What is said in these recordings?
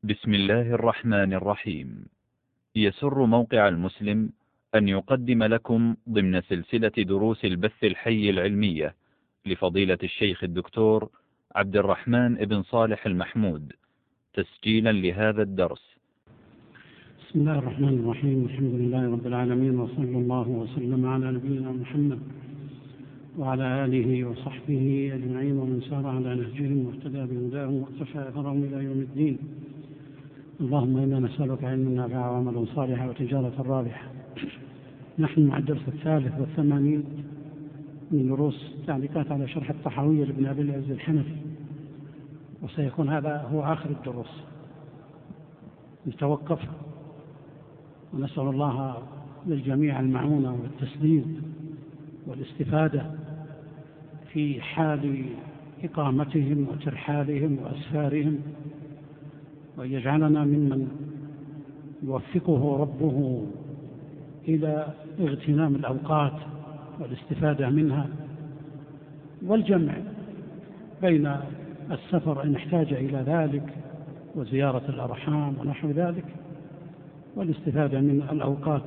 بسم الله الرحمن الرحيم. يسر موقع المسلم أن يقدم لكم ضمن سلسلة دروس البث الحي العلمية لفضيلة الشيخ الدكتور عبد الرحمن بن صالح المحمود تسجيلا لهذا الدرس. بسم الله الرحمن الرحيم. الحمد لله رب العالمين، وصلى الله وسلم على نبينا محمد وعلى آله وصحبه أجمعين ومن سار على نهجهم واهتدى بهداهم واقتفى أثرهم إلى يوم الدين. اللهم إنا نسألك علما نافعا وعملا صالحا وتجارة رابحة. نحن مع الدرس 83 من دروس تعليقات على شرح الطحاوية لابن أبي العز الحنفي، وسيكون هذا هو آخر الدروس. نتوقف ونسأل الله للجميع المعونة والتسديد والاستفادة في حال إقامتهم وترحالهم وأسفارهم، وأن يجعلنا ممن يوفقه ربه إلى اغتنام الأوقات والاستفادة منها، والجمع بين السفر إن احتاج إلى ذلك وزيارة الأرحام ونحو ذلك، والاستفادة من الأوقات.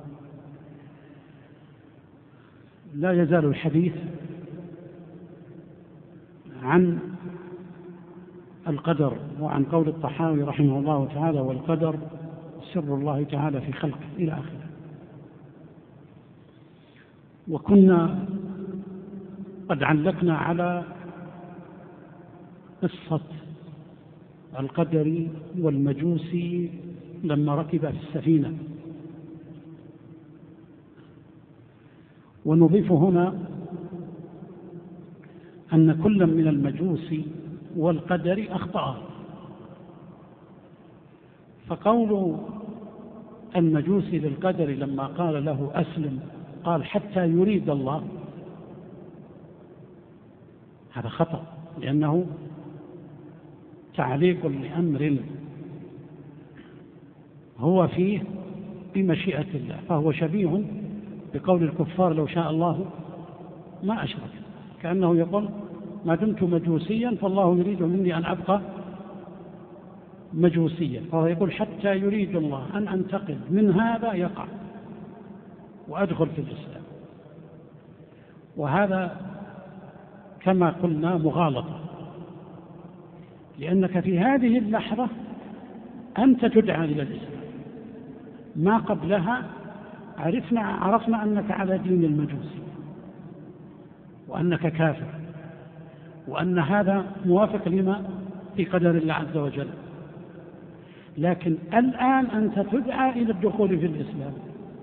لا يزال الحديث عن القدر وعن قول الطحاوي رحمه الله تعالى: والقدر سر الله تعالى في خلقه، إلى آخره. وكنا قد علقنا على قصة القدر والمجوسي لما ركب في السفينة، ونضيف هنا أن كل من المجوس والقدر أخطأ. فقول المجوس للقدر لما قال له أسلم قال حتى يريد الله، هذا خطأ، لأنه تعليق لأمر هو فيه بمشيئة الله، فهو شبيه بقول الكفار لو شاء الله ما أشرك، كأنه يقول ما دمت مجوسيا فالله يريد مني أن أبقى مجوسيا، فهو يقول حتى يريد الله أن أنتقل من هذا يقع وأدخل في الإسلام. وهذا كما قلنا مغالطة، لأنك في هذه اللحظة أنت تدعى إلى الإسلام، ما قبلها عرفنا أنك على دين المجوس وأنك كافر، وأن هذا موافق لما في قدر الله عز وجل. لكن الآن أنت تدعى إلى الدخول في الإسلام،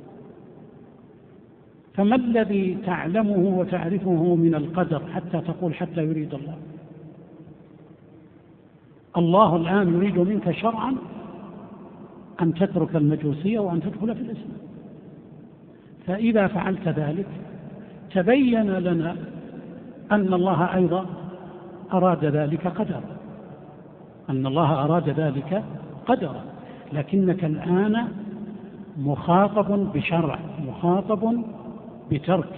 فما الذي تعلمه وتعرفه من القدر حتى تقول حتى يريد الله؟ الله الآن يريد منك شرعا أن تترك المجوسية وأن تدخل في الإسلام، فإذا فعلت ذلك تبين لنا أن الله أيضا أراد ذلك قدرا، أن الله أراد ذلك قدرا، لكنك الآن مخاطب بشرع، مخاطب بترك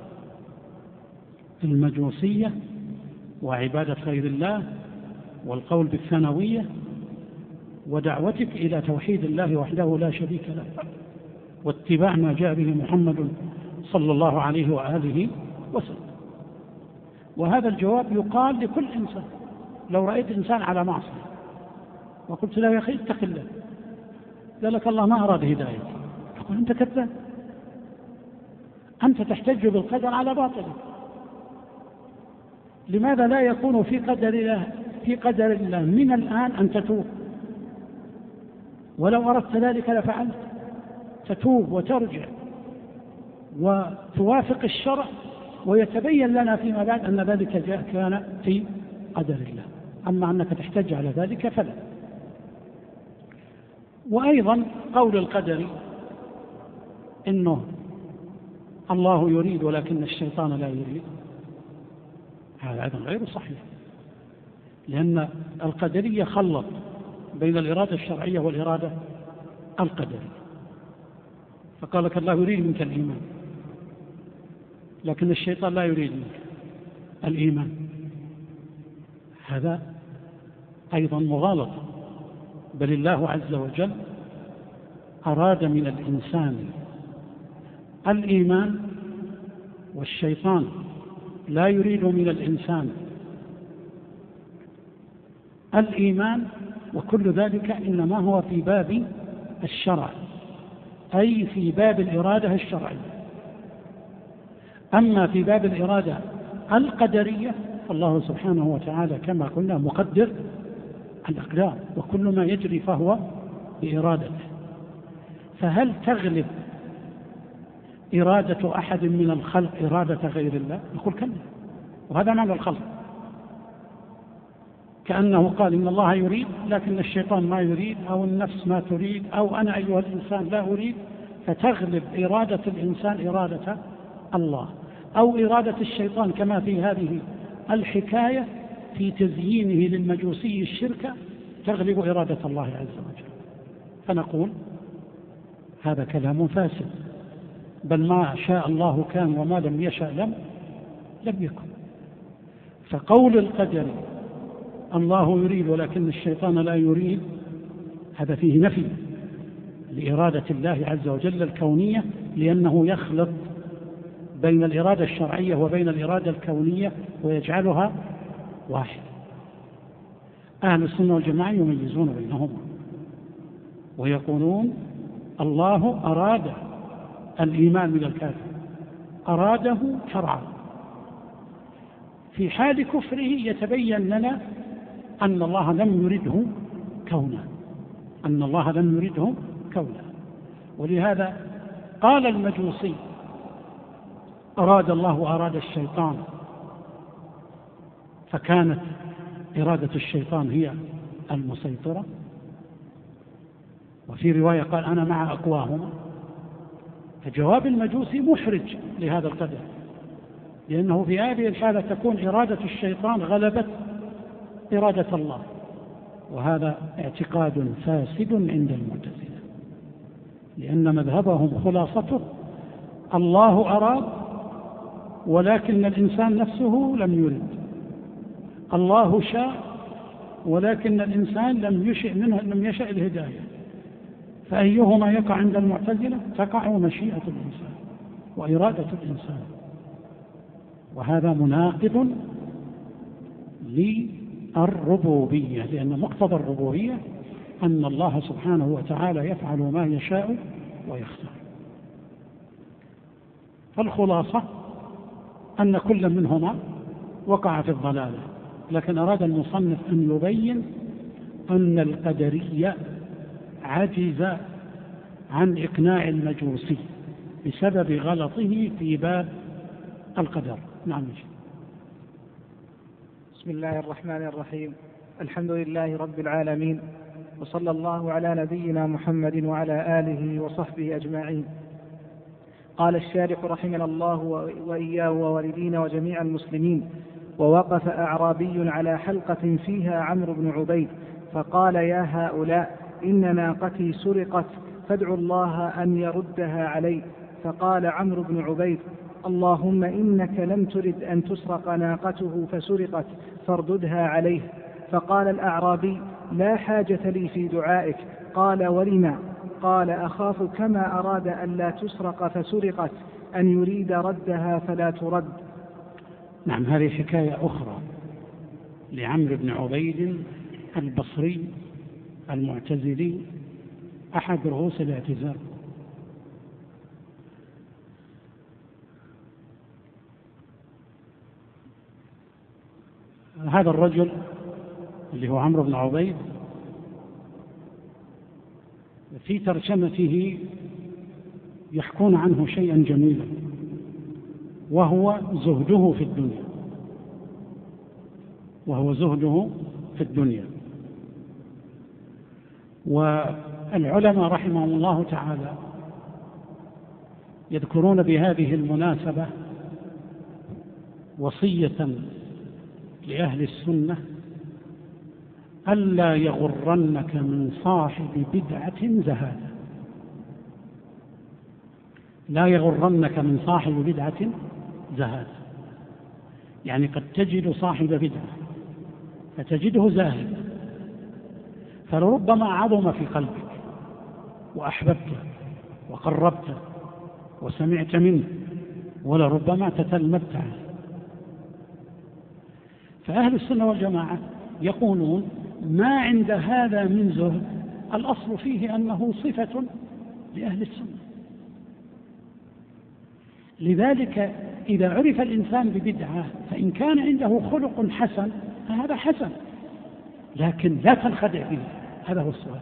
المجوسية وعبادة غير الله والقول بالثانوية ودعوتك إلى توحيد الله وحده لا شريك له، واتباع ما جاء به محمد صلى الله عليه وآله وسلم. وهذا الجواب يقال لكل إنسان. لو رأيت إنسان على معصية وقلت له يا أخي اتق الله، قال لك الله ما أراد هداية، تقول أنت كذاب، أنت تحتج بالقدر على باطله. لماذا لا يكون في قدر الله من الآن أن تتوب؟ ولو أردت ذلك لفعلت، تتوب وترجع وتوافق الشرع، ويتبين لنا فيما بعد أن ذلك كان في قدر الله. أما أنك تحتج على ذلك فلا. وأيضا قول القدر إنه الله يريد ولكن الشيطان لا يريد، هذا أيضا غير صحيح، لأن القدرية خلط بين الإرادة الشرعية والإرادة القدرية، فقال لك الله يريد منك الإيمان لكن الشيطان لا يريد منك الإيمان، هذا أيضا مغالطة، بل الله عز وجل أراد من الإنسان الإيمان، والشيطان لا يريد من الإنسان الإيمان، وكل ذلك إنما هو في باب الشرع، أي في باب الإرادة الشرعية. أما في باب الإرادة القدرية فالله سبحانه وتعالى كما قلنا مقدر الأقدار، وكل ما يجري فهو بإرادته. فهل تغلب إرادة أحد من الخلق إرادة غير الله؟ نقول كلا، وهذا معنى الخلق. كأنه قال إن الله يريد لكن الشيطان ما يريد، أو النفس ما تريد، أو أنا أيها الإنسان لا أريد، فتغلب إرادة الإنسان إرادة الله، أو إرادة الشيطان كما في هذه الحكاية في تزيينه للمجوسي الشرك تغلب إرادة الله عز وجل. فنقول هذا كلام فاسد، بل ما شاء الله كان وما لم يشاء لم يكن. فقول القدر الله يريد ولكن الشيطان لا يريد هذا فيه نفي لإرادة الله عز وجل الكونية، لأنه يخلط بين الإرادة الشرعية وبين الإرادة الكونية ويجعلها واحد. أهل السنة والجماعة يميزون بينهما ويقولون الله أراد الإيمان من الكافر، أراده شرعا. في حال كفره يتبين لنا أن الله لم يرده كونا، أن الله لم يرده كونا. ولهذا قال المجوسي أراد الله وأراد الشيطان، فكانت إرادة الشيطان هي المسيطرة. وفي رواية قال أنا مع أقواهما. فجواب المجوسي محرج لهذا القدر، لأنه في هذه الحالة تكون إرادة الشيطان غلبت إرادة الله، وهذا اعتقاد فاسد عند المعتزلة، لأن مذهبهم خلاصته الله أراد ولكن الإنسان نفسه لم يرد، الله شاء ولكن الإنسان لم يشأ الهداية. فأيهما يقع عند المعتزلة؟ تقع مشيئة الإنسان وإرادة الإنسان، وهذا مناقض للربوبية، لأن مقتضى الربوبية أن الله سبحانه وتعالى يفعل ما يشاء ويختار. فالخلاصة أن كل منهما وقع في الضلالة، لكن أراد المصنف أن يبين أن القدرية عجز عن إقناع المجوسي بسبب غلطه في باب القدر. نعم. بسم الله الرحمن الرحيم. الحمد لله رب العالمين، وصلى الله على نبينا محمد وعلى آله وصحبه أجمعين. قال الشارح رحمنا الله وإياه ووالدينا وجميع المسلمين: ووقف أعرابي على حلقة فيها عمرو بن عبيد فقال: يا هؤلاء، إن ناقتي سرقت فادعوا الله أن يردها علي. فقال عمرو بن عبيد: اللهم إنك لم ترد أن تسرق ناقته فسرقت فارددها عليه. فقال الأعرابي: لا حاجة لي في دعائك. قال: ولما؟ قال: أخاف كما أراد أن لا تسرق فسرقت أن يريد ردها فلا ترد. نعم، هذه حكاية أخرى لعمرو بن عبيد البصري المعتزلي أحد رؤوس الاعتزال. هذا الرجل اللي هو عمرو بن عبيد في ترجمته يحكون عنه شيئا جميلا، وهو زهده في الدنيا. والعلماء رحمهم الله تعالى يذكرون بهذه المناسبة وصية لأهل السنة: ألا يغرنك من صاحب بدعة زهادة. لا يغرنك من صاحب بدعة زهادة، يعني قد تجد صاحب بدعة فتجده زاهد، فلربما عظم في قلبك وأحببته وقربته وسمعت منه، ولربما تتلمذت عنه. فأهل السنة والجماعة يقولون ما عند هذا من زهد الأصل فيه أنه صفة لأهل السنة. لذلك إذا عرف الإنسان ببدعة فإن كان عنده خلق حسن فهذا حسن، لكن لا تنخدع به. هذا هو السؤال،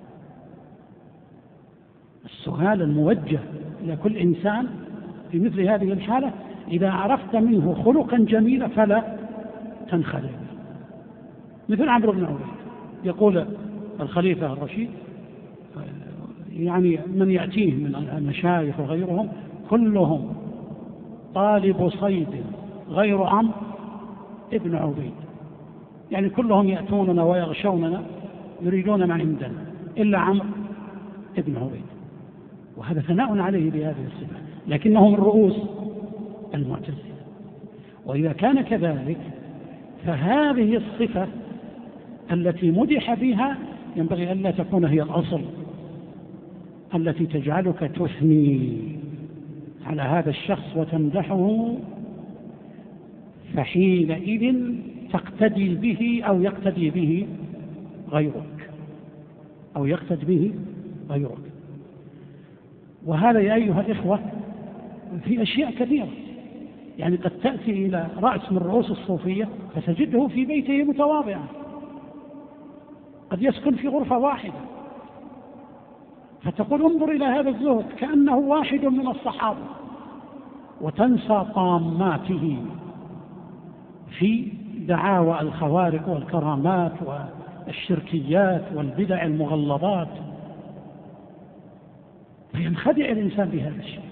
السؤال الموجه إلى كل إنسان في مثل هذه الحالة: إذا عرفت منه خلقا جميلا فلا تنخدع به. مثل عمرو بن عبيد، يقول الخليفة الرشيد يعني من يأتيه من المشايخ وغيرهم كلهم طالب صيد غير عمرو بن عبيد، يعني كلهم يأتوننا ويغشوننا يريدون ما عندنا إلا عمرو بن عبيد. وهذا ثناء عليه بهذه الصفة، لكنه من رؤوس المعتزلة. وإذا كان كذلك فهذه الصفة التي مدح بها ينبغي ألا تكون هي الأصل التي تجعلك تثني على هذا الشخص وتمدحه، فحينئذ تقتدي به أو يقتدي به غيرك وهذا يا أيها الإخوة في أشياء كثيرة. يعني قد تأتي إلى رأس من رؤوس الصوفية فتجده في بيته متواضعا، قد يسكن في غرفة واحدة، فتقول انظر إلى هذا الزهد كأنه واحد من الصحابة، وتنسى طاماته في دعاوى الخوارق والكرامات والشركيات والبدع المغلظات، فينخدع الإنسان بهذا الشيء.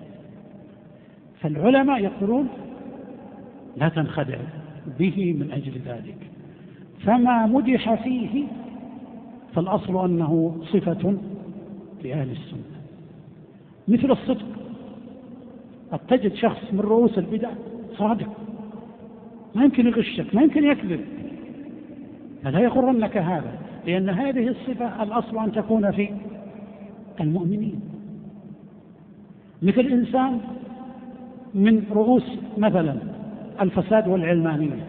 فالعلماء يقولون لا تنخدع به من أجل ذلك، فما مدح فيه فالأصل أنه صفة لأهل السنة. مثل الصدق، قد تجد شخص من رؤوس البدع صادق، ما يمكن يغشك، ما يمكن يكذب، فلا يغرنك هذا، لأن هذه الصفة الأصل أن تكون في المؤمنين. مثل إنسان من رؤوس مثلا الفساد والعلمانية،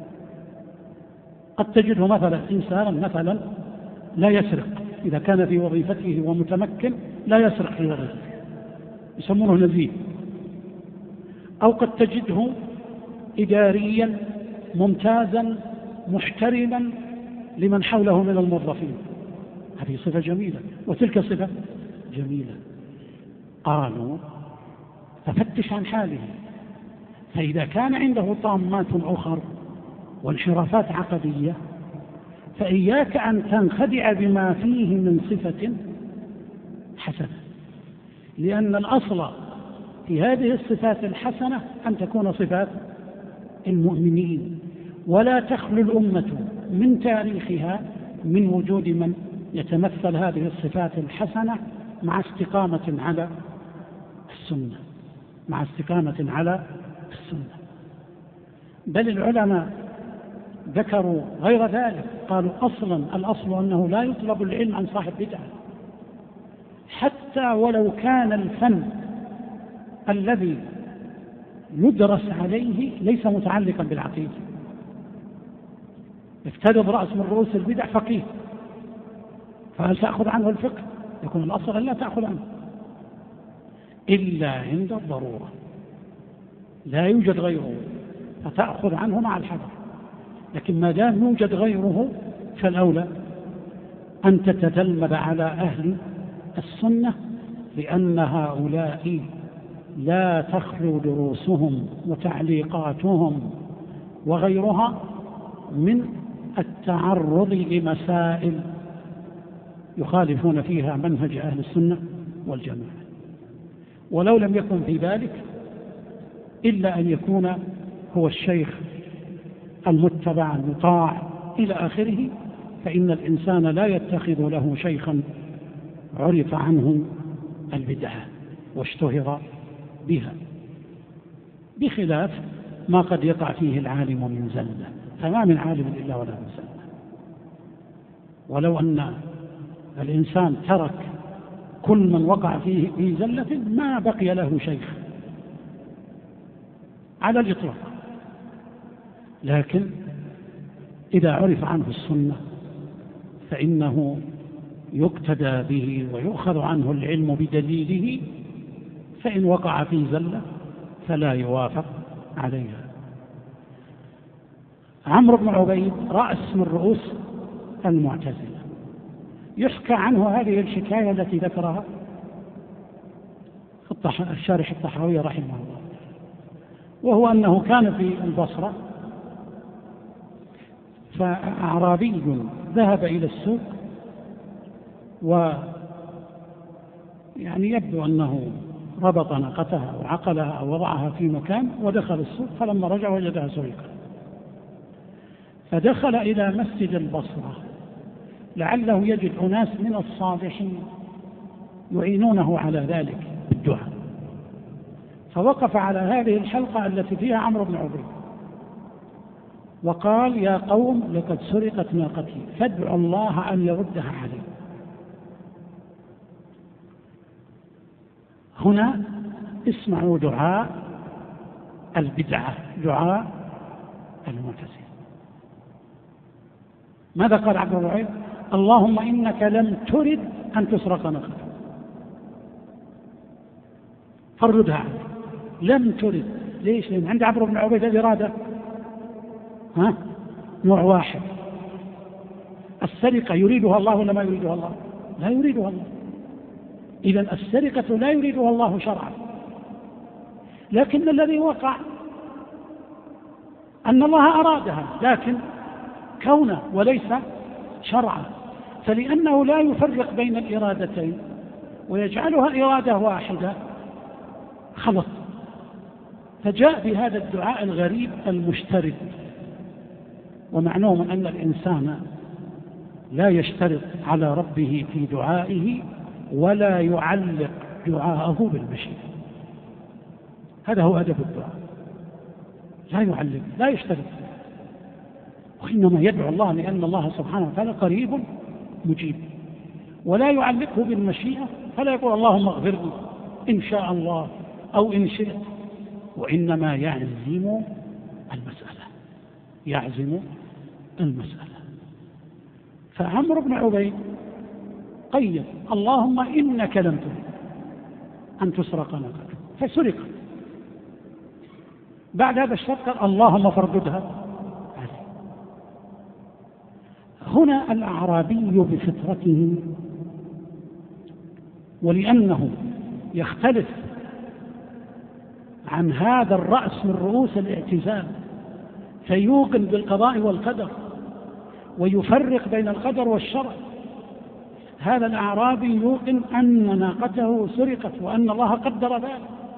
قد تجده مثلا إنسانا مثلا لا يسرق، إذا كان في وظيفته ومتمكن لا يسرق في وظيفته، يسمونه نزيه. أو قد تجده إداريا ممتازا محترما لمن حوله من الموظفين، هذه صفة جميلة وتلك صفة جميلة. قالوا ففتش عن حاله، فإذا كان عنده طامات أخر وانحرافات عقدية فإياك أن تنخدع بما فيه من صفة حسنة، لأن الأصل في هذه الصفات الحسنة أن تكون صفات المؤمنين، ولا تخلو الأمة من تاريخها من وجود من يتمثل هذه الصفات الحسنة مع استقامة على السنة. بل العلماء ذكروا غير ذلك، قالوا الأصل أنه لا يطلب العلم عن صاحب بدعة، حتى ولو كان الفن الذي يدرس عليه ليس متعلقا بالعقيدة. افترض رأس من رؤوس البدع فقيه، فهل تأخذ عنه الفقه؟ يكون الأصل أن لا تأخذ عنه إلا عند الضرورة، لا يوجد غيره فتأخذ عنه مع الحذر. لكن ما دام يوجد غيره فالأولى أن تتتلمذ على أهل السنة، لأن هؤلاء لا تخلو دروسهم وتعليقاتهم وغيرها من التعرض لمسائل يخالفون فيها منهج أهل السنة والجماعة. ولو لم يكن في ذلك إلا أن يكون هو الشيخ المتبع المطاع إلى آخره، فإن الإنسان لا يتخذ له شيخا عرف عنه البدعة واشتهر بها، بخلاف ما قد يقع فيه العالم من زلة، فما من عالم إلا ولا من زلة. ولو أن الإنسان ترك كل من وقع فيه في زلة ما بقي له شيخ على الإطلاق. لكن إذا عرف عنه السنة فإنه يقتدى به ويؤخذ عنه العلم بدليله، فإن وقع في زلة فلا يوافق عليها. عمرو بن عبيد رأس من رؤوس المعتزلة، يحكى عنه هذه الحكاية التي ذكرها الشارح الطحاوي رحمه الله، وهو أنه كان في البصرة، فأعرابي ذهب إلى السوق، ويعني يبدو أنه ربط ناقتها وعقلها أو وضعها في مكان ودخل السوق، فلما رجع وجدها سرقة، فدخل إلى مسجد البصرة لعله يجد أناس من الصالحين يعينونه على ذلك بالدعاء، فوقف على هذه الحلقة التي فيها عمرو بن عبيد وقال: يا قوم لقد سرقت ناقتي فادعوا الله أن يردها علي. هنا اسمعوا دعاء البدعة، دعاء المعتزلة. ماذا قال عبد الوهاب؟ اللهم إنك لم ترد أن تسرق ناقتي فردها علي. لم ترد، ليش؟ لأن عند عمرو بن عبيد الإرادة نوع واحد. السرقة يريدها الله ولا ما يريدها الله؟ لا يريدها الله. إذن السرقة لا يريدها الله شرعا، لكن الذي وقع أن الله أرادها، لكن كونه وليس شرعا، فلأنه لا يفرق بين الإرادتين ويجعلها إرادة واحدة خلط، فجاء بهذا الدعاء الغريب المشترك. ومعلوم أن الإنسان لا يشترط على ربه في دعائه ولا يعلق دعاءه بالمشيئة، هذا هو أدب الدعاء، لا يعلق، لا يشترط، وإنما يدعو الله لأن الله سبحانه وتعالى قريب مجيب، ولا يعلقه بالمشيئة، فلا يقول اللهم اغفر لي إن شاء الله أو إن شئت، وإنما يعزم المسألة، يعزم المسألة. فعمرو بن عبيد قيد: اللهم إنك لم ترد أن تسرق ناقتك فسرقت. بعد هذا الشرط قال: اللهم فرددها عليه. هنا الأعرابي بفطرته، ولأنه يختلف عن هذا الرأس من رؤوس الاعتزال فيوقن بالقضاء والقدر ويفرق بين القدر والشرع، هذا الأعرابي يوقن أن ناقته سرقت وأن الله قدر ذلك،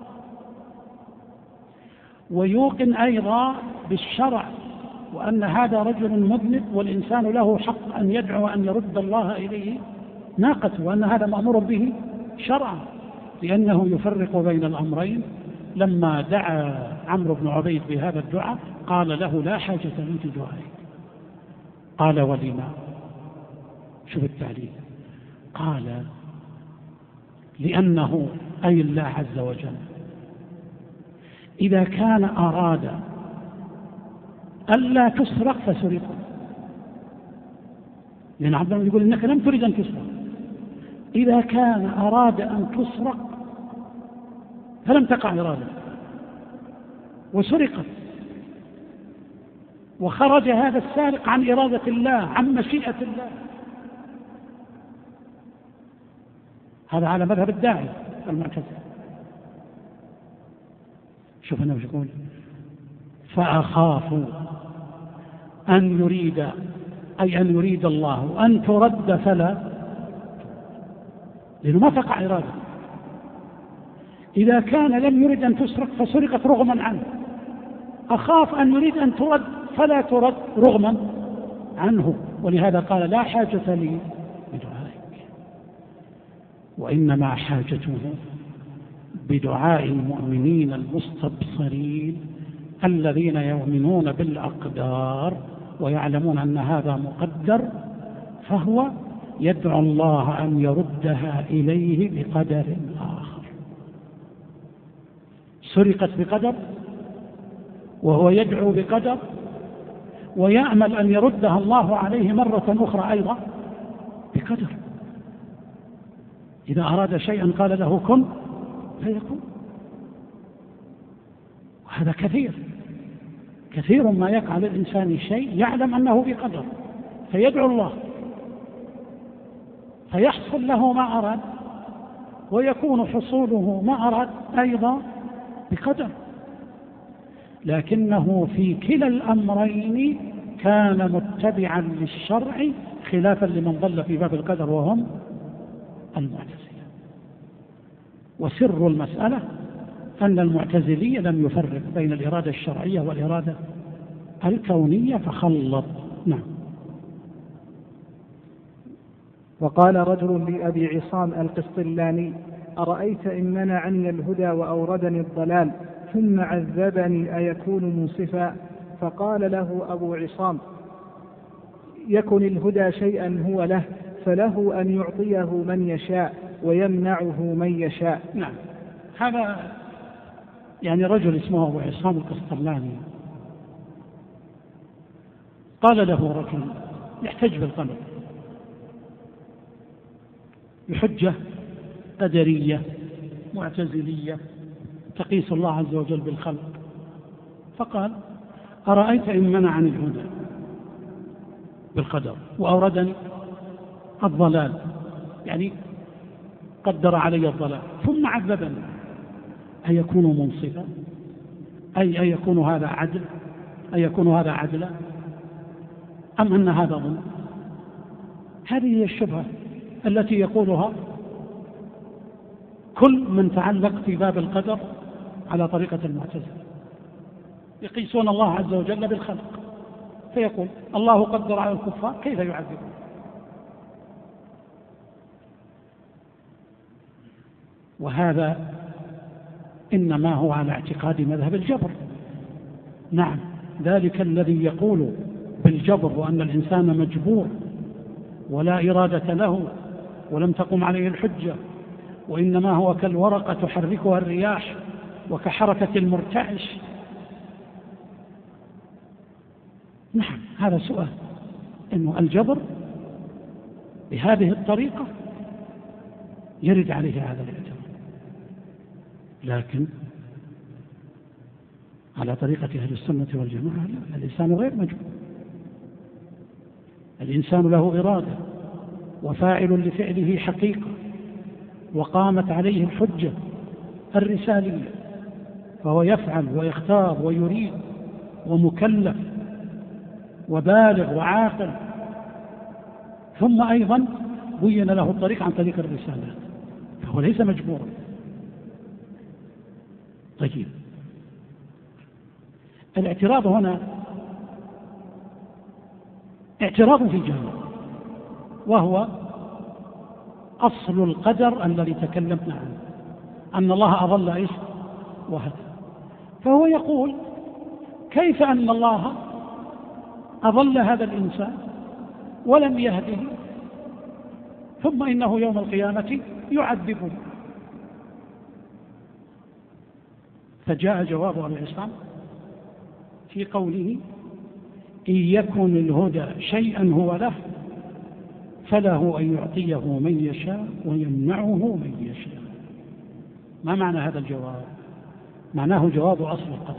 ويوقن أيضا بالشرع وأن هذا رجل مذنب والإنسان له حق أن يدعو أن يرد الله إليه ناقته، وأن هذا مأمور به شرعا، لأنه يفرق بين الأمرين. لما دعا عمرو بن عبيد بهذا الدعاء قال له: لا حاجة لي في دعائك. قال: ولما؟ شوف التعليل، قال: لأنه أي الله عز وجل إذا كان أراد ألا تسرق فسرقت، لأن عبد الله يقول إنك لم تريد أن تسرق، إذا كان أراد أن تسرق فلم تقع إرادة وسرقت، وخرج هذا السارق عن إرادة الله، عن مشيئة الله. هذا على مذهب الداعي المعتزلة. شوف أنا وش يقول: فأخاف أن يريد، أي أن يريد الله أن ترد فلا، لأنه ما تقع إرادة. إذا كان لم يرد أن تسرق فسرقت رغما عنه، أخاف أن يريد أن ترد فلا ترد رغما عنه، ولهذا قال: لا حاجة لي بدعائك، وإنما حاجته بدعاء المؤمنين المستبصرين الذين يؤمنون بالأقدار ويعلمون أن هذا مقدر، فهو يدعو الله أن يردها إليه بقدر آخر. سرقت بقدر وهو يدعو بقدر، ويأمل أن يردها الله عليه مرة أخرى أيضا بقدر. إذا أراد شيئا قال له كن فيكون. وهذا كثير ما يقع للإنسان شيء يعلم أنه بقدر، فيدعو الله فيحصل له ما أراد، ويكون حصوله ما أراد أيضا بقدر. لكنه في كلا الأمرين كان متبعا للشرع خلافا لمن ضل في باب القدر وهم المعتزلة. وسر المسألة أن المعتزلية لم يفرق بين الإرادة الشرعية والإرادة الكونية فخلط. نعم. وقال رجل لأبي عصام القسطلاني: أرأيت إن منعني الهدى وأوردني الضلال ثم عذبني أيكون منصفا؟ فقال له أبو عصام: يكن الهدى شيئا هو له، فله أن يعطيه من يشاء ويمنعه من يشاء. نعم. هذا يعني رجل اسمه أبو عصام القسطلاني، قال له رجل يحتج بالقلب بحجة قدرية معتزلية تقيس الله عز وجل بالخلق، فقال: أرأيت إن منعني الهدى بالقدر وأوردني الضلال، يعني قدر علي الضلال ثم عذبني، أيكون منصفا؟ أي يكون هذا عدل؟ أيكون هذا عدلا أم أن هذا ظلم؟ هذه هي الشبهة التي يقولها كل من تعلق في باب القدر على طريقة المعتزلة، يقيسون الله عز وجل بالخلق، فيقول: الله قدر على الكفار كيف يعذبون؟ وهذا إنما هو على اعتقاد مذهب الجبر. نعم، ذلك الذي يقول بالجبر وأن الإنسان مجبور ولا إرادة له ولم تقم عليه الحجة، وإنما هو كالورقة تحركها الرياح وكحركة المرتعش. نعم، هذا سؤال، إنه الجبر بهذه الطريقة يرد عليه هذا الاعتبار، لكن على طريقة أهل السنة والجماعة لا، الإنسان غير مجبور، الإنسان له إرادة وفاعل لفعله حقيقة وقامت عليه الحجة الرسالية، فهو يفعل ويختار ويريد ومكلف وبالغ وعاقل، ثم أيضا بين له الطريق عن طريق الرسالات، فهو ليس مجبورا. طيب، الاعتراض هنا اعتراض في جانب، وهو أصل القدر الذي تكلمنا عنه، أن الله أضل إيش وهدى. فهو يقول: كيف أن الله أضل هذا الإنسان ولم يهده، ثم إنه يوم القيامة يعذبه؟ فجاء جواب أبي عصام في قوله: إن يكن الهدى شيئا هو له فله أن يعطيه من يشاء ويمنعه من يشاء. ما معنى هذا الجواب؟ معناه جواب أصل القدر.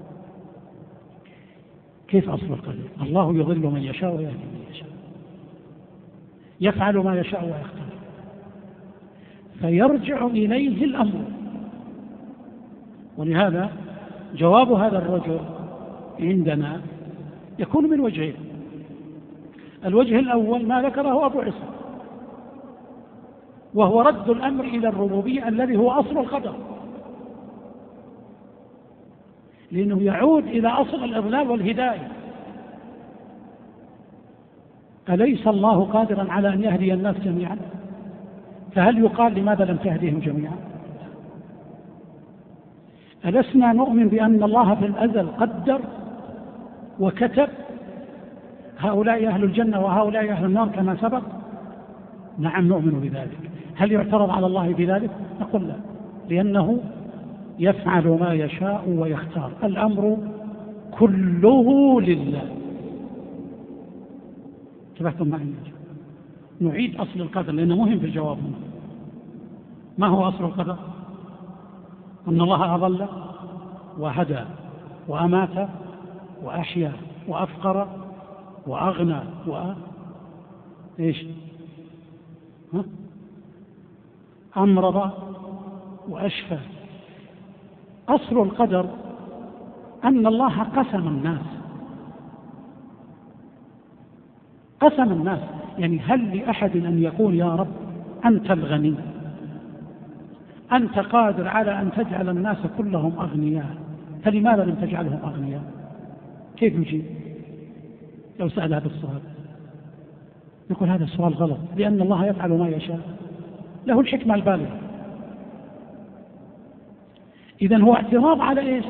كيف أصل القدر؟ الله يضل من يشاء ويهدي من يشاء، يفعل ما يشاء ويختار، فيرجع إليه الأمر. ولهذا جواب هذا الرجل عندنا يكون من وجهين: الوجه الأول ما ذكره أبو عصام، وهو رد الأمر إلى الربوبية الذي هو أصل القدر، لأنه يعود إلى أصل الإضلال والهداية. أليس الله قادرا على أن يهدي الناس جميعا؟ فهل يقال لماذا لم تهديهم جميعا؟ ألسنا نؤمن بأن الله في الأزل قدر وكتب؟ هؤلاء أهل الجنة وهؤلاء أهل النار كما سبق؟ نعم نؤمن بذلك. هل يعترض على الله بذلك؟ نقول لا، لأنه يفعل ما يشاء ويختار، الأمر كله لله. انتبهتم معي؟ نعيد أصل القدر لأنه مهم في الجواب هنا. ما هو أصل القدر؟ أن الله أضل وهدى وأمات وأحيا وأفقر وأغنى إيش؟ أمرض وأشفى. أصل القدر أن الله قسم الناس. يعني هل لأحد أن يقول يا رب أنت الغني، أنت قادر على أن تجعل الناس كلهم أغنياء، فلماذا لم تجعلهم أغنياء؟ كيف يجيب لو سأل هذا السؤال؟ يقول هذا السؤال غلط، لأن الله يفعل ما يشاء، له الحكمة البالغة. إذن هو اعتراض على إيش؟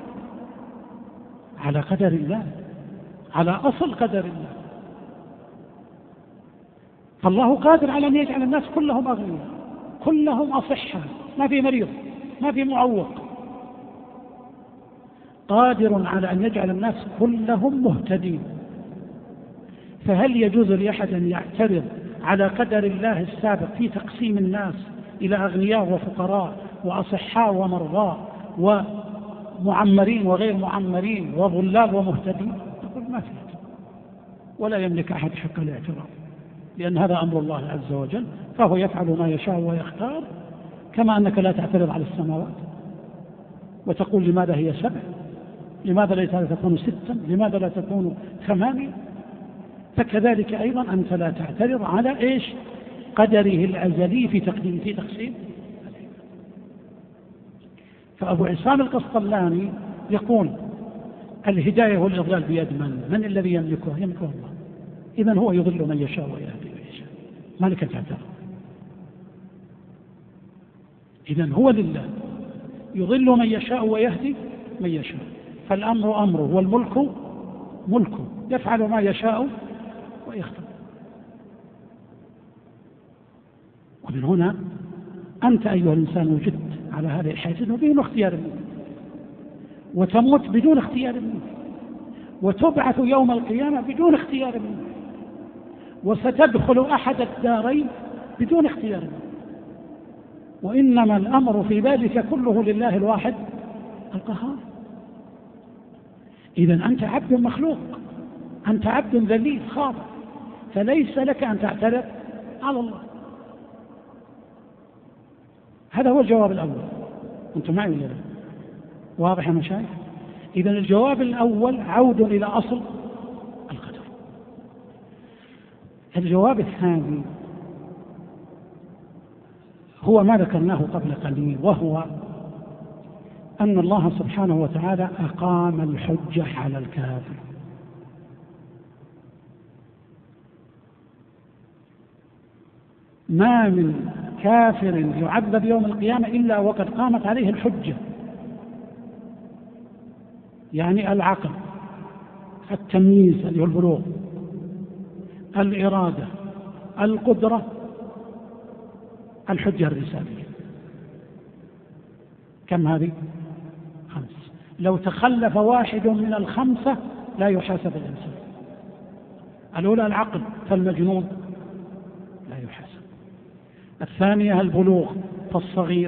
على قدر الله، على أصل قدر الله. فالله قادر على أن يجعل الناس كلهم أغنياء، كلهم أصحاء، ما في مريض، ما في معوق. قادر على أن يجعل الناس كلهم مهتدين. فهل يجوز لأحد أن يعترض على قدر الله السابق في تقسيم الناس إلى أغنياء وفقراء وأصحاء ومرضى ومعمرين وغير معمرين وضلال ومهتدين؟ نقول ما في، ولا يملك أحد حق الاعتراض، لأن هذا أمر الله عز وجل، فهو يفعل ما يشاء ويختار. كما أنك لا تعترض على السماوات وتقول لماذا هي 7، لماذا لا تكون 6، لماذا لا تكون 8، فكذلك أيضا أنت لا تعترض على إيش؟ قدره الأزلي في تقسيم. فأبو عصام القسطلاني يقول الهداية والإضلال بيد من الذي يملكه؟ يملكه الله. إذن هو يضل من يشاء ويهدي من يشاء، ما لك تعترض. إذن هو لله، يضل من يشاء ويهدي من يشاء، فالأمر أمره والملك ملكه، يفعل ما يشاء ويختار. ومن هنا أنت أيها الإنسان وجدت على هذه الحياة بدون اختيار منك، وتموت بدون اختيار منك، وتبعث يوم القيامة بدون اختيار منك، وستدخل أحد الدارين بدون اختيار منك. وإنما الأمر في ذلك كله لله الواحد القهار. إذن أنت عبد مخلوق، أنت عبد ذليل خاضع، فليس لك أن تعترض على الله. هذا هو الجواب الأول. أنتم معي ولا لا؟ واضح يا مشايخ؟ إذن الجواب الأول عود إلى أصل القدر. الجواب الثاني هو ما ذكرناه قبل قليل، وهو أن الله سبحانه وتعالى أقام الحجة على الكافر. ما من كافر يعذب يوم القيامة إلا وقد قامت عليه الحجة، يعني العقل، التمييز اللي هو البلوغ، الإرادة، القدرة، الحجة الرسالية. كم هذه؟ 5. لو تخلف واحد من ال5 لا يحاسب الإنسان. الأولى العقل، فالمجنون لا يحاسب. الثانية البلوغ، فالصغير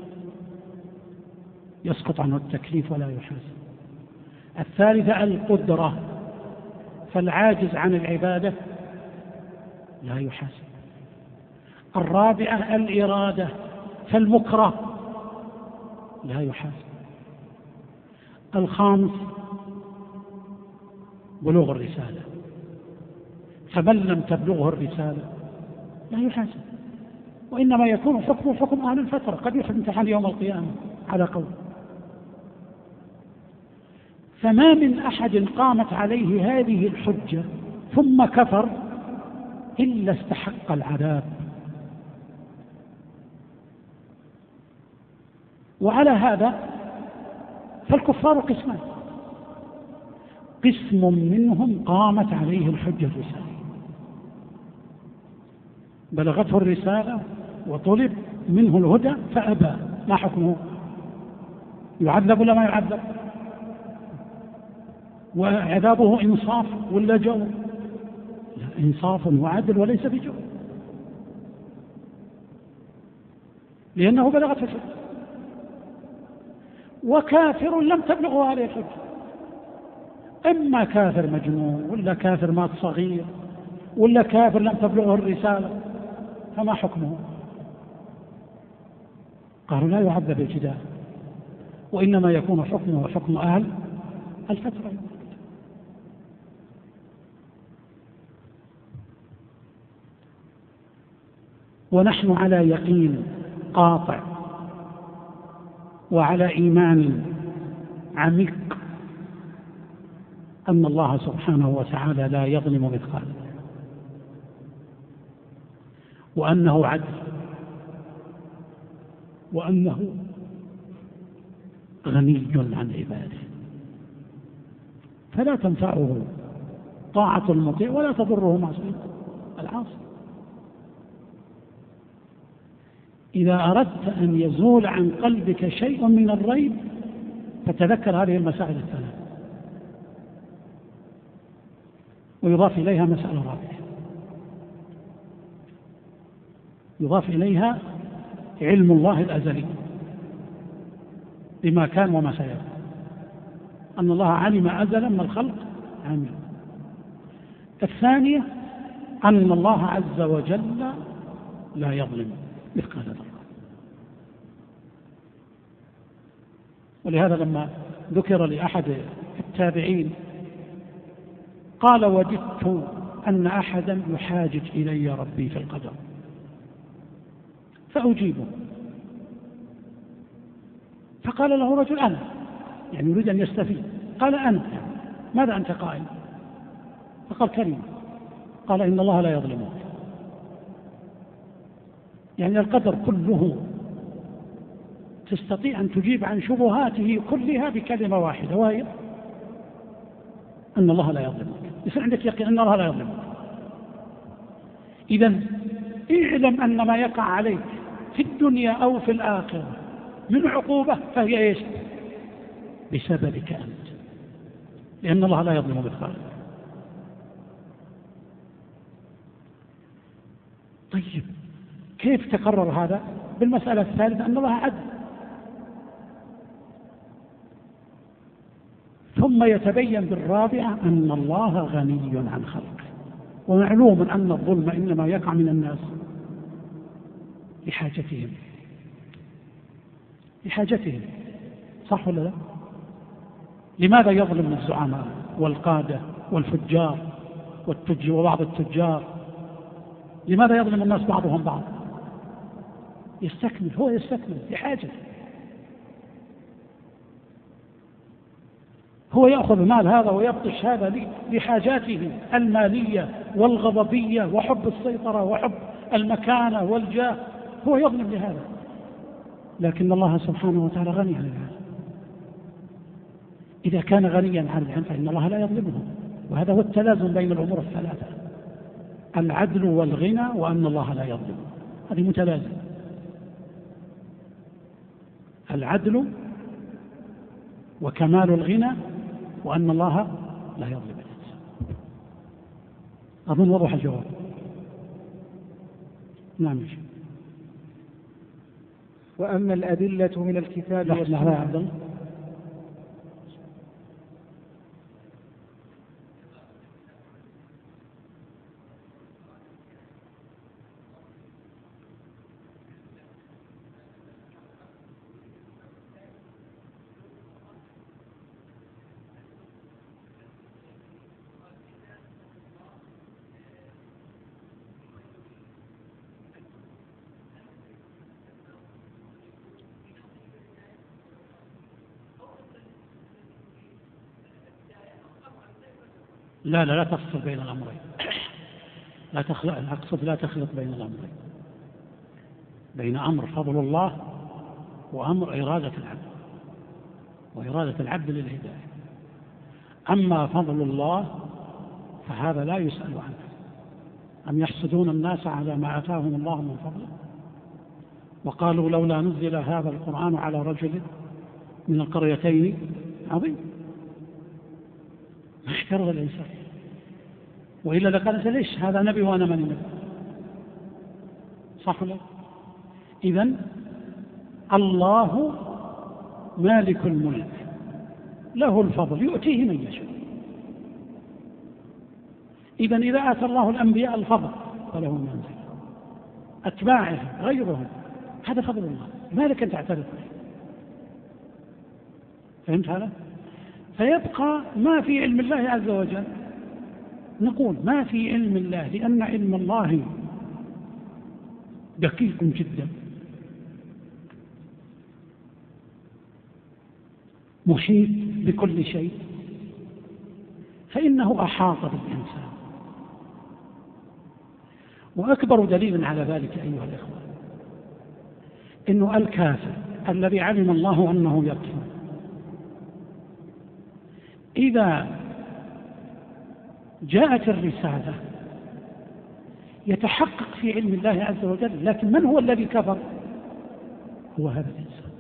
يسقط عنه التكليف ولا يحاسب. الثالثة القدرة، فالعاجز عن العبادة لا يحاسب. الرابعة الإرادة، فالمكره لا يحاسب. الخامس بلوغ الرسالة، فمن لم تبلغه الرسالة لا يحاسب، وإنما يكون حكمه حكم أهل الفترة، قد يحب امتحان يوم القيامة على قول. فما من أحد قامت عليه هذه الحجة ثم كفر إلا استحق العذاب. وعلى هذا فالكفار قسمان: قسم منهم قامت عليه الحجة الرسالية، بلغته الرسالة وطلب منه الهدى فأبى، ما حكمه؟ يعذب ولا ما يعذب؟ وعذابه إنصاف ولا جور؟ لا، إنصاف وعدل وليس بجور، لأنه بلغته الحجة. وكافر لم تبلغه عليه الحجة، إما كافر مجنون ولا كافر مات صغير ولا كافر لم تبلغه الرسالة، فما حكمه؟ قالوا لا يعذب الجدال، وإنما يكون حكمه حكم أهل الفترة. ونحن على يقين قاطع وعلى إيمان عميق أن الله سبحانه وتعالى لا يظلم مثقال ذرة، وأنه عدل، وأنه غني عن عباده، فلا تنفعه طاعة المطيع ولا تضره معصية العاصي. إذا أردت أن يزول عن قلبك شيء من الريب فتذكر هذه المسائل الثلاث، ويضاف إليها مسألة رابعة، يضاف إليها علم الله الأزلي بما كان وما سيكون، أن الله علم أزلا ما الخلق عمل. الثانية أن الله عز وجل لا يظلم مثقال ذرة. ولهذا لما ذكر لأحد التابعين قال: وجدت أن أحدا يحاجج إلي ربي في القدر فأجيبه، فقال له رجل: أنا، يعني يريد أن يستفيد، قال: أنا، ماذا أنت قائل؟ فقال: كريم. قال: إن الله لا يظلمك. يعني القدر كله تستطيع أن تجيب عن شبهاته كلها بكلمة واحدة، وهي أن الله لا يظلمك. يصير عندك يقين أن الله لا يظلمك. إذن اعلم أن ما يقع عليك في الدنيا أو في الآخرة من عقوبة فهي إيش؟ بسببك أنت، لأن الله لا يظلم مثقال ذرة. طيب كيف تقرر هذا؟ بالمسألة الثالثة أن الله عدل، ثم يتبين بالرابعة أن الله غني عن خلقه. ومعلوم أن الظلم إنما يقع من الناس لحاجتهم، صح ولا لا؟ لماذا يظلم الزعماء والقادة والفجار وبعض التجار؟ لماذا يظلم الناس بعضهم بعض؟ هو يستكمل لحاجته، هو يأخذ مال هذا ويبطش هذا لحاجاته المالية والغضبية وحب السيطرة وحب المكانة والجاه، هو يظلم لهذا. لكن الله سبحانه وتعالى غني عن العالم. إذا كان غنيا عن العالم فإن الله لا يظلمه. وهذا هو التلازم بين الأمور الثلاثة: العدل والغنى وأن الله لا يظلم. هذه متلازمة، العدل وكمال الغنى وأن الله لا يظلم الإنسان. أظن وضح الجواب. نعم. وأما الأدلة من الكتاب والسنة. لا تفصل بين الأمرين، لا تخلط بين الأمرين، بين أمر فضل الله وأمر إرادة العبد، وإرادة العبد للهداية. أما فضل الله فهذا لا يسأل عنه. أم يحسدون الناس على ما آتاهم الله من فضله وقالوا لولا نزل هذا القرآن على رجل من القريتين عظيم. ما احترز الإنسان وإلا لقال ليش هذا نبي وأنا من نبي؟ صح ولا؟ إذن الله مالك الملك له الفضل يؤتيه من يشاء. إذن إذا آتى الله الأنبياء الفضل فله المنزل، أتباعهم غيرهم، هذا فضل الله، ما لك أن تعترف به. فهمت هذا؟ فيبقى ما في علم الله عز وجل، نقول ما في علم الله، لأن علم الله دقيق جدا محيط بكل شيء، فإنه أحاط بالإنسان. وأكبر دليل على ذلك أيها الإخوة إنه الكافر الذي علم الله أنه يكفر إذا جاءت الرسالة يتحقق في علم الله عز وجل، لكن من هو الذي كفر؟ هو هذا الإنسان.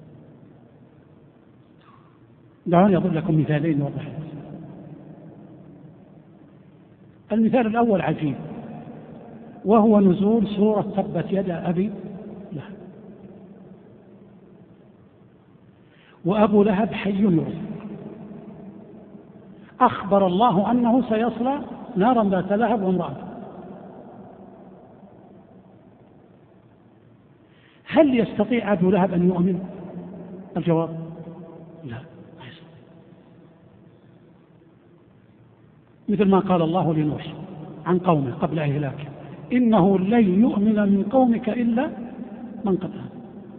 دعوني أضرب لكم مثالين يوضح. المثال الأول عجيب، وهو نزول سورة تبت يدا أبي لهب، وأبو لهب حي يرزق، أخبر الله أنه سيصلى نارا ذات لهب وامرأته. هل يستطيع أبو لهب أن يؤمن؟ الجواب لا. مثل ما قال الله لنوح عن قومه قبل إهلاكه: إنه لن يؤمن من قومك إلا من قد آمن.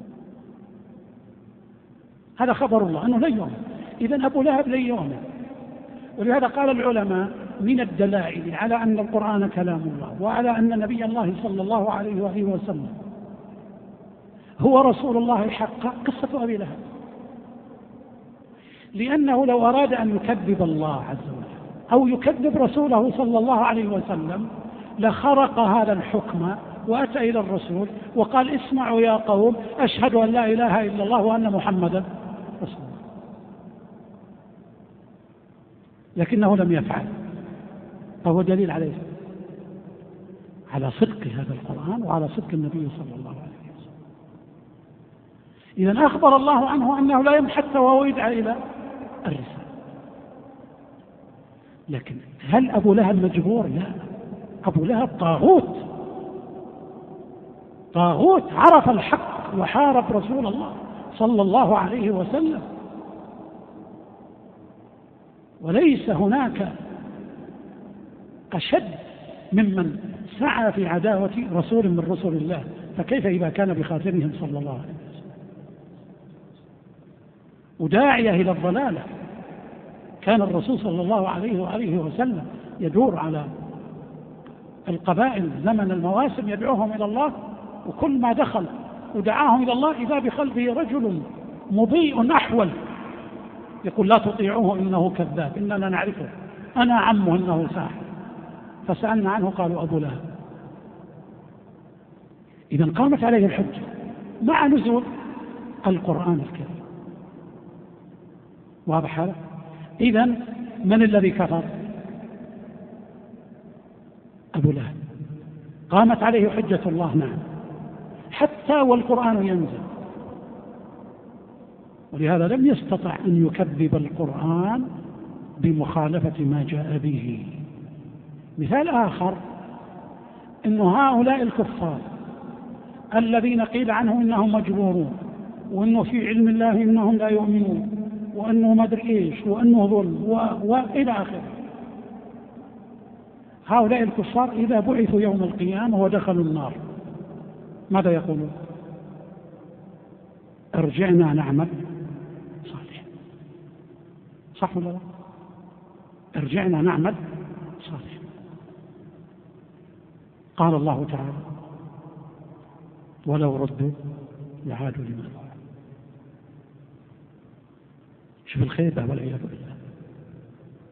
هذا خبر الله أنه لن يؤمن، إذن أبو لهب لن يؤمن. ولهذا قال العلماء من الدلائل على أن القرآن كلام الله وعلى أن نبي الله صلى الله عليه وآله وسلم هو رسول الله حقا قصة أبي لهب، لأنه لو أراد أن يكذب الله عز وجل أو يكذب رسوله صلى الله عليه وسلم لخرق هذا الحكم وأتى إلى الرسول وقال: اسمعوا يا قوم، أشهد أن لا إله إلا الله وأن محمدا رسول الله. لكنه لم يفعل، فهو دليل عليه على صدق هذا القرآن وعلى صدق النبي صلى الله عليه وسلم. إذن أخبر الله عنه أنه لا يمحى حتى وهو يدعى إلى الرسالة. لكن هل أبو لهب مجبور؟ لا، أبو لهب طاغوت عرف الحق وحارب رسول الله صلى الله عليه وسلم، وليس هناك أشد ممن سعى في عداوة رسول من رسل الله، فكيف إذا كان بخاتمهم صلى الله عليه وسلم؟ وداعية إلى الضلالة. كان الرسول صلى الله عليه وآله وسلم يدور على القبائل زمن المواسم يدعوهم إلى الله، وكل ما دخل ودعاهم إلى الله إذا بخلفه رجل مضيء أحول يقول: لا تطيعوه إنه كذاب، إننا نعرفه، أنا عمه إنه ساحر. فسألنا عنه قالوا أبو لهب. إذن قامت عليه الحجة مع نزول القرآن الكريم. واضح هذا؟ إذن من الذي كفر؟ أبو لهب. قامت عليه حجة الله، نعم، حتى والقرآن ينزل، ولهذا لم يستطع أن يكذب القرآن بمخالفة ما جاء به. مثال آخر: إن هؤلاء الكفار الذين قيل عنهم إنهم مجبورون، وإنه في علم الله إنهم لا يؤمنون، وأنه ما أدري إيش، وأنه ظلم وإلى آخره، هؤلاء الكفار إذا بعثوا يوم القيامة ودخلوا النار ماذا يقولون؟ ارجعنا نعمل صالحا. صح ولا لا؟ ارجعنا نعمل صالحا. قال الله تعالى: ولو ردوا لعادوا لما نهوا. شوف الخيبة والعياذ بالله.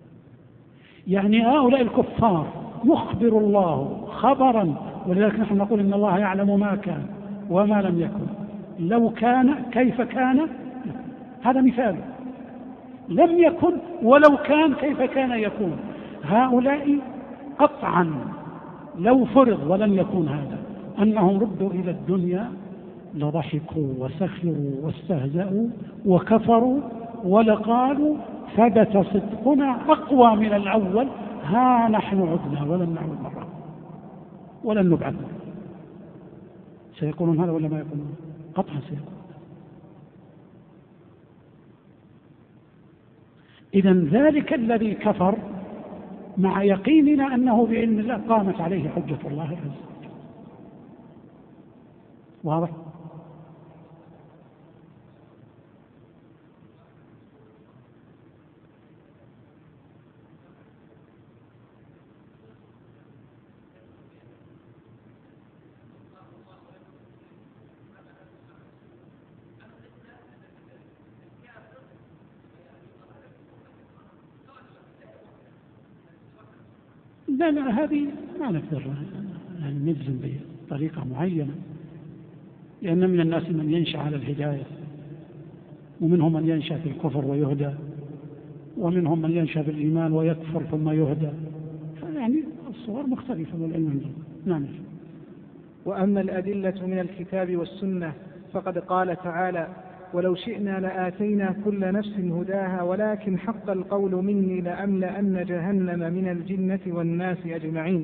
يعني هؤلاء الكفار يخبر الله خبرا، ولذلك نحن نقول إن الله يعلم ما كان وما لم يكن، لو كان كيف كان، هذا مثال، لم يكن ولو كان كيف كان يكون. هؤلاء قطعا لو فرض ولم يكن هذا أنهم ردوا إلى الدنيا لضحكوا وسخروا واستهزأوا وكفروا ولقالوا ثبت صدقنا أقوى من الأول، ها نحن عدنا ولن نعود مرة ولن نبعث مرة. سيقولون هذا ولا ما يقولون؟ قطعا سيقولون. إذن ذلك الذي كفر مع يقيننا أنه بعلم الله قامت عليه حجة الله عز وجل. واضح؟ لا هذه ما نقدر يعني نجزم بطريقة معينة، لأن من الناس من ينشأ على الهداية، ومنهم من ينشأ في الكفر ويهدى، ومنهم من ينشأ بالإيمان ويكفر ثم يهدى، يعني الصور مختلفة والعلم عندهم. نعم. وأما الأدلة من الكتاب والسنة فقد قال تعالى: ولو شئنا لآتينا كل نفس هداها ولكن حق القول مني لأملأن جهنم من الجنة والناس أجمعين.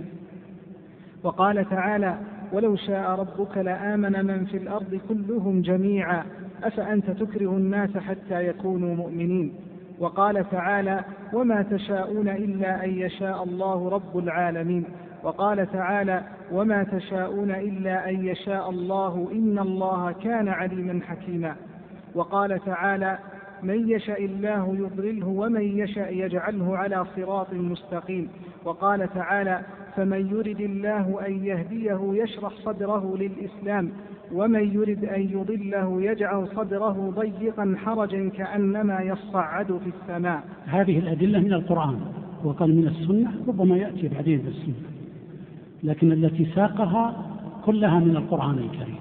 وقال تعالى: ولو شاء ربك لآمن من في الأرض كلهم جميعا أفأنت تكره الناس حتى يكونوا مؤمنين. وقال تعالى: وما تشاءون إلا أن يشاء الله رب العالمين. وقال تعالى: وما تشاءون إلا أن يشاء الله إن الله كان عليما حكيما. وقال تعالى: من يشاء الله يضلله ومن يشاء يجعله على صراط مستقيم. وقال تعالى: فمن يرد الله أن يهديه يشرح صدره للإسلام ومن يرد أن يضله يجعل صدره ضيقا حرجا كأنما يصعد في السماء. هذه الأدلة من القرآن، وقال من السنة ربما يأتي بعدين بالسنة، لكن التي ساقها كلها من القرآن الكريم،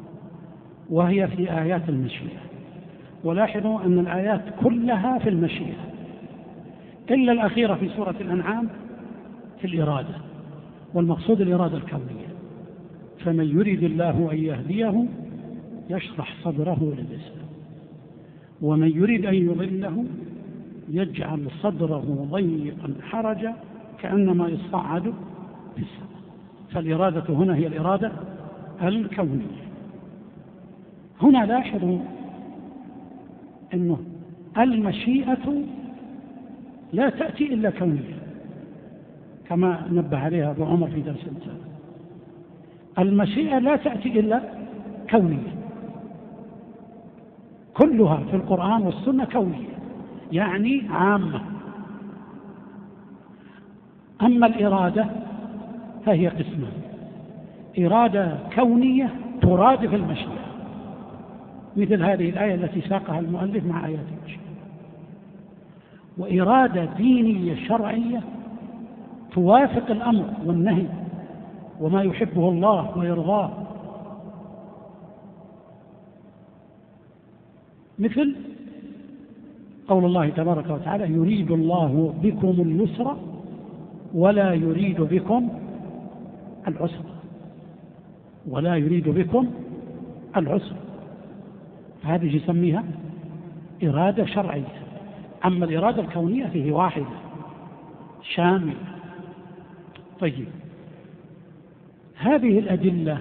وهي في آيات المشيئة. ولاحظوا أن الآيات كلها في المشيئة إلا الأخيرة في سورة الأنعام في الإرادة، والمقصود الإرادة الكونية. فمن يريد الله أن يهديه يشرح صدره للإسلام ومن يريد أن يضله يجعل صدره ضيقا حرجا كأنما يصعد في السماء. فالإرادة هنا هي الإرادة الكونية. هنا لاحظوا أنه المشيئة لا تأتي إلا كونية كما نبه عليها أبو عمر في درس سابق. المشيئة لا تأتي إلا كونية، كلها في القرآن والسنة كونية يعني عامة. أما الإرادة فهي قسمان: إرادة كونية ترادف المشيئة، مثل هذه الآية التي ساقها المؤلف مع آيات المشيئة، وإرادة دينية شرعية توافق الأمر والنهي وما يحبه الله ويرضاه، مثل قول الله تبارك وتعالى: يريد الله بكم اليسر ولا يريد بكم العسر، ولا يريد بكم العسر. هذه يسميها إرادة شرعية. أما الإرادة الكونية فيه واحدة شاملة. طيب، هذه الأدلة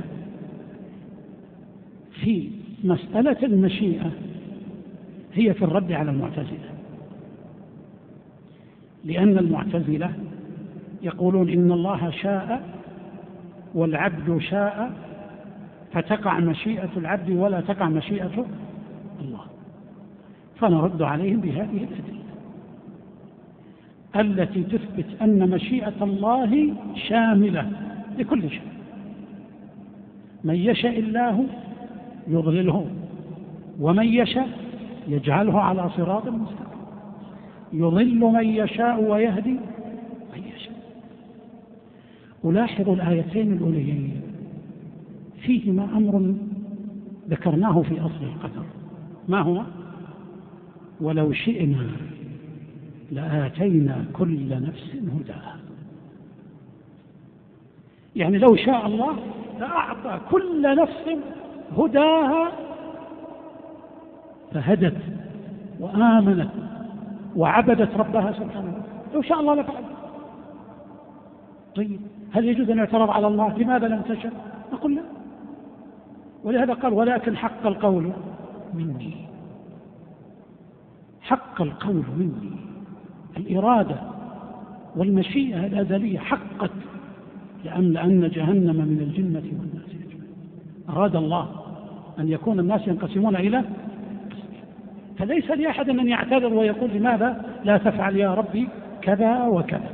في مسألة المشيئة هي في الرد على المعتزلة، لأن المعتزلة يقولون إن الله شاء والعبد شاء فتقع مشيئة العبد ولا تقع مشيئة الله. فنرد عليهم بهذه الأدلة التي تثبت أن مشيئة الله شاملة لكل شيء. من يشاء الله يضلله ومن يشاء يجعله على صراط مستقيم، يضل من يشاء ويهدي ولاحظوا الآيتين الأوليين فيهما أمر ذكرناه في أصل القدر، ما هو؟ ولو شئنا لآتينا كل نفس هداها. يعني لو شاء الله لأعطى كل نفس هداها فهدت وآمنت وعبدت ربها سبحانه. لو شاء الله لفعل. طيب هل يجوز أن يعترض على الله لماذا لم تشأ؟ نقول لا. ولهذا قال ولكن حق القول مني. حق القول مني. الإرادة والمشيئة الأزلية حقت لأن جهنم من الجنة والناس أجمعين. أراد الله أن يكون الناس ينقسمون إلى، فليس لأحد أن يعتذر ويقول لماذا لا تفعل يا ربي كذا وكذا.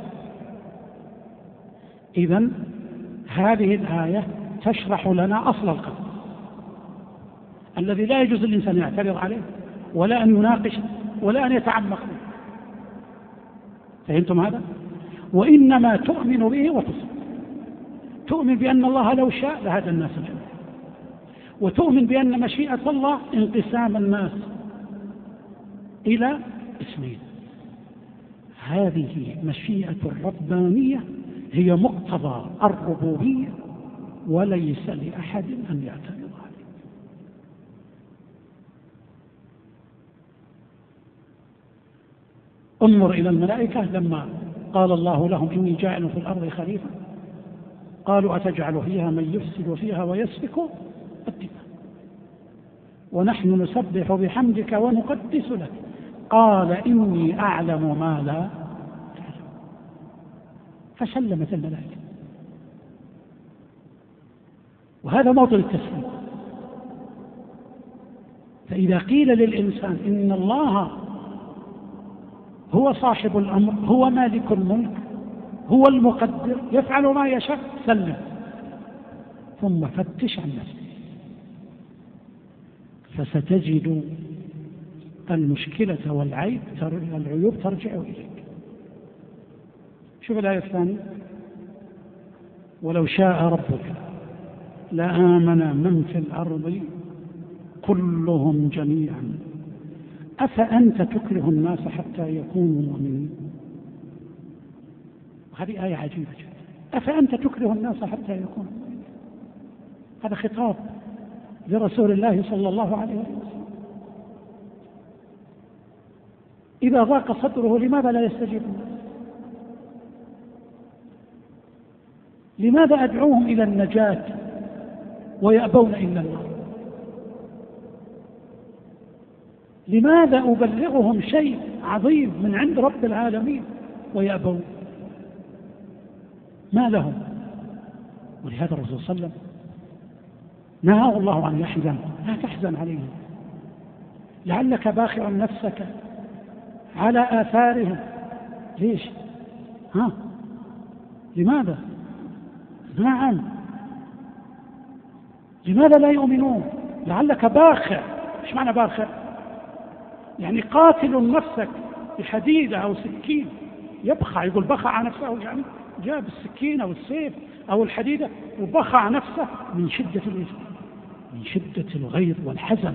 إذن هذه الآية تشرح لنا أصل القدر الذي لا يجوز للإنسان يعترض عليه ولا أن يناقش ولا أن يتعمق به. فهمتم هذا؟ وإنما تؤمن به وتصدق. تؤمن بأن الله لو شاء لهدى الناس جميعا، وتؤمن بأن مشيئة الله انقسام الناس إلى اسمين. هذه مشيئة الربانية هي مقتضى الربوبية وليس لأحد أن يعترض عليه. انظر إلى الملائكة لما قال الله لهم إني جاعل في الأرض خليفة، قالوا أتجعل فيها من يفسد فيها ويسفك الدماء ونحن نسبح بحمدك ونقدس لك، قال إني أعلم ما لا تعلم. فسلمت الملائكة. وهذا موطن التسليم. فإذا قيل للإنسان إن الله هو صاحب الأمر، هو مالك الملك، هو المقدر، يفعل ما يشاء، سلم ثم فتش عن نفسه فستجد المشكلة والعيوب ترجع إليك. شوف الآية الثانية: ولو شاء ربك لآمن من في الأرض كلهم جميعا أفأنت تكره الناس حتى يكونوا مؤمنين. هذه آية عجيبة جدا. أفأنت تكره الناس حتى يكونوا مؤمنين. هذا خطاب لرسول الله صلى الله عليه وسلم. إذا ضاق صدره لماذا لا يستجيب الناس؟ لماذا أدعوهم إلى النجاة ويأبون إلا النار؟ لماذا أبلغهم شيء عظيم من عند رب العالمين ويأبون؟ ما لهم؟ ولهذا الرسول صلى الله عليه وسلم نهاه الله عن يحزن. لا تحزن عليهم لعلك باخع نفسك على آثارهم. ليش؟ لماذا؟ نعم، لماذا لا يؤمنون؟ لعلك باخع. ايش معنى باخع؟ يعني قاتل نفسك بحديدة أو سكين. يبخع، يقول بخع نفسه، يعني جاب السكين أو السيف أو الحديدة وبخع نفسه من شدة الإثم، من شدة الغيظ والحزن.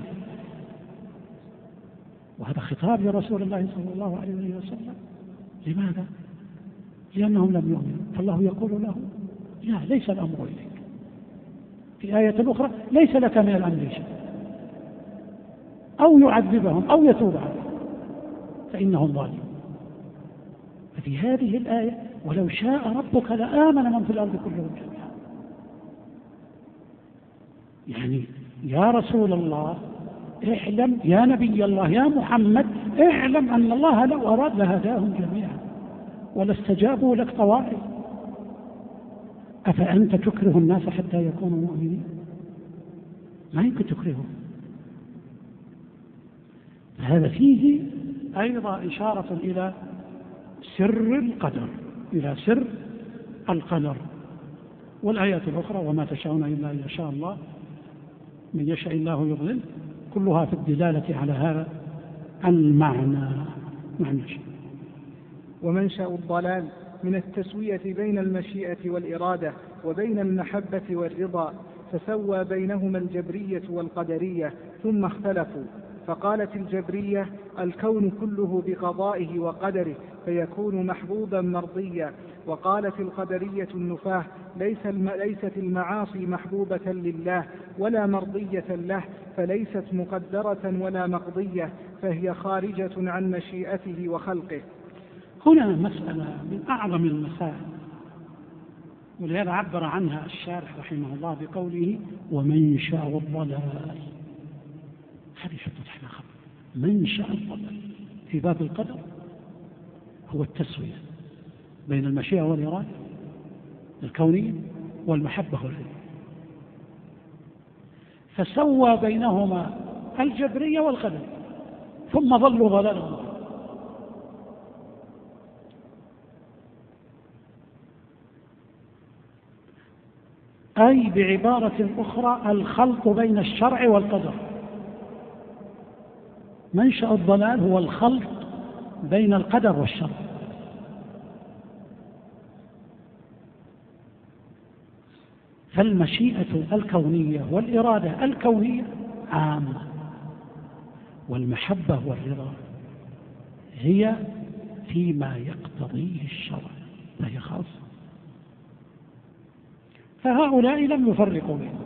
وهذا خطاب لرسول الله صلى الله عليه وسلم. لماذا؟ لأنهم لم يؤمنوا. فالله يقول له: لا، ليس الأمر إليك. في آية أخرى: ليس لك من الأمر شيء، أو يعذبهم أو يتوب عليهم فإنهم ظالمون. ففي هذه الآية: ولو شاء ربك لآمن من في الأرض كلهم جميعا. يعني يا رسول الله اعلم، يا نبي الله، يا محمد اعلم أن الله لو أراد لهداهم جميعا ولاستجابوا لك طوائف. أفأنت تكره الناس حتى يكونوا مؤمنين؟ ما يمكن تكرههم. هذا فيه أيضا إشارة إلى سر القدر، إلى سر القدر. والآيات الأخرى: وما تشاءون إلا أن يشاء الله، من يشاء الله يضلل، كلها في الدلالة على هذا المعنى، معنى شيء. ومنشأ الضلال من التسوية بين المشيئة والإرادة وبين المحبة والرضا، فسوى بينهما الجبرية والقدرية ثم اختلفوا، فقالت الجبرية: الكون كله بقضائه وقدره فيكون محبوبا مرضيا. وقالت القدرية النفاة: ليست المعاصي محبوبة لله ولا مرضية له، فليست مقدرة ولا مقضية، فهي خارجة عن مشيئته وخلقه. هنا مسألة من أعظم المسائل، ولهذا عبر عنها الشارح رحمه الله بقوله: ومنشأ الضلال. هذه حطت خبر منشأ الضلال في باب القدر هو التسوية بين المشيئة والإرادة الكونية والمحبة والرضا، فسوى بينهما الجبرية والقدر ثم ضلوا ضلالا مبينا. أي بعبارة أخرى الخلط بين الشرع والقدر. منشأ الضلال هو الخلط بين القدر والشرع. فالمشيئة الكونية والإرادة الكونية عامة، والمحبة والرضا هي فيما يقتضيه الشرع فهي خاصة. فهؤلاء لم يفرقوا بينهم،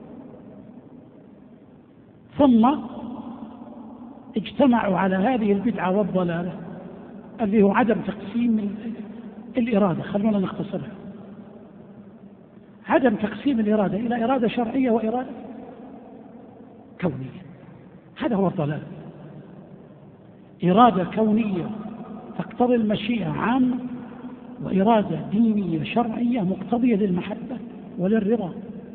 ثم اجتمعوا على هذه البدعة والضلالة اللي هو عدم تقسيم الإرادة. خلونا نختصرها: عدم تقسيم الإرادة إلى إرادة شرعية وإرادة كونية. هذا هو الضلال. إرادة كونية تقتضي المشيئة عامة، وإرادة دينية شرعية مقتضية للمحبة وللرضا.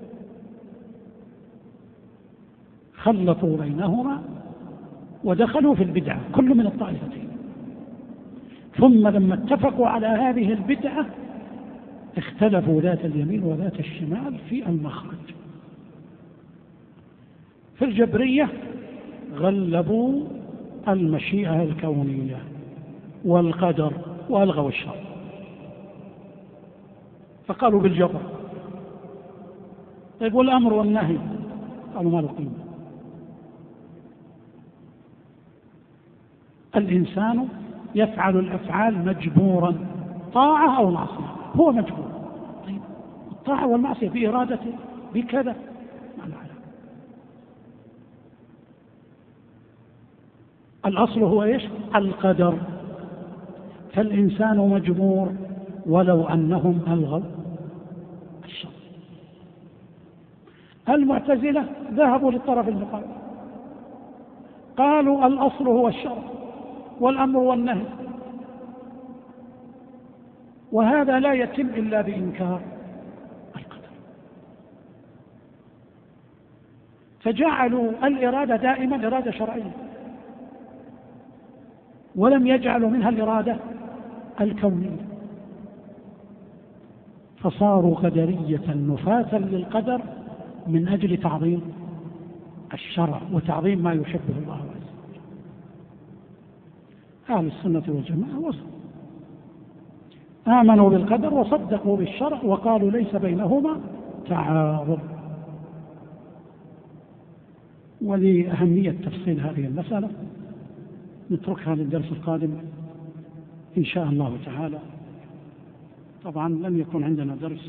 خلطوا بينهما ودخلوا في البدعة كل من الطائفتين، ثم لما اتفقوا على هذه البدعة اختلفوا ذات اليمين وذات الشمال في المخرج. في الجبرية غلبوا المشيئة الكونية والقدر وألغوا الشرع، فقالوا بالجبر. طيب والأمر والنهي؟ قالوا ما له قيمة. الإنسان يفعل الأفعال مجبورا، طاعة أو معصية، هو مجبور. طيب الطاعة والمعصية بإرادته بكذا ما له علاقة. الأصل هو إيش؟ القدر. فالإنسان مجبور ولو أنهم ألغوا الشرع. المعتزلة ذهبوا للطرف المقابل، قالوا الأصل هو الشرع والأمر والنهي، وهذا لا يتم إلا بإنكار القدر. فجعلوا الإرادة دائما إرادة شرعية، ولم يجعلوا منها الإرادة الكونية، فصاروا قدرية نفاة للقدر من أجل تعظيم الشرع وتعظيم ما يحبه الله عز وجل. أهل السنة والجماعة وصلوا، آمنوا بالقدر وصدقوا بالشرع وقالوا ليس بينهما تعارض. ولأهمية تفصيل هذه المسألة نتركها للدرس القادم إن شاء الله تعالى. طبعا لم يكن عندنا درس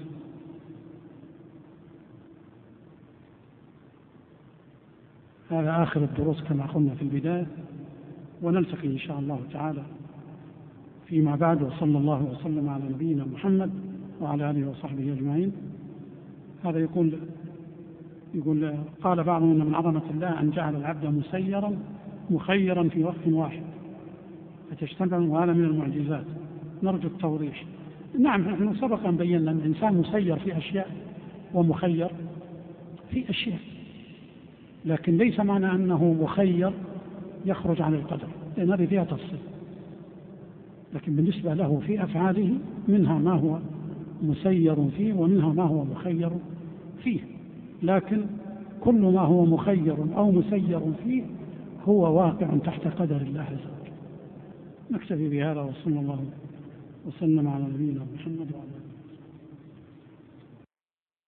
هذا آخر الدروس كما قلنا في البداية، ونلتقي إن شاء الله تعالى فيما بعد. وصلى الله وسلم على نبينا محمد وعلى آله وصحبه أجمعين. هذا يقول قال بعضهم إن من عظمة الله أن جعل العبد مسيرا مخيرا في وقت واحد فتجتمع، وهذا من المعجزات. نرجو التوضيح. نعم، نحن سبق أن بينا أن الإنسان مسير في أشياء ومخير في أشياء، لكن ليس معنى أنه مخير يخرج عن القدر، لأن هذه فيها تفصيل. لكن بالنسبة له في أفعاله منها ما هو مسير فيه ومنها ما هو مخير فيه، لكن كل ما هو مخير أو مسير فيه هو واقع تحت قدر الله عز وجل. نكتفي بهذا، وصلى الله وسلم على نبينا محمد وعلى آله.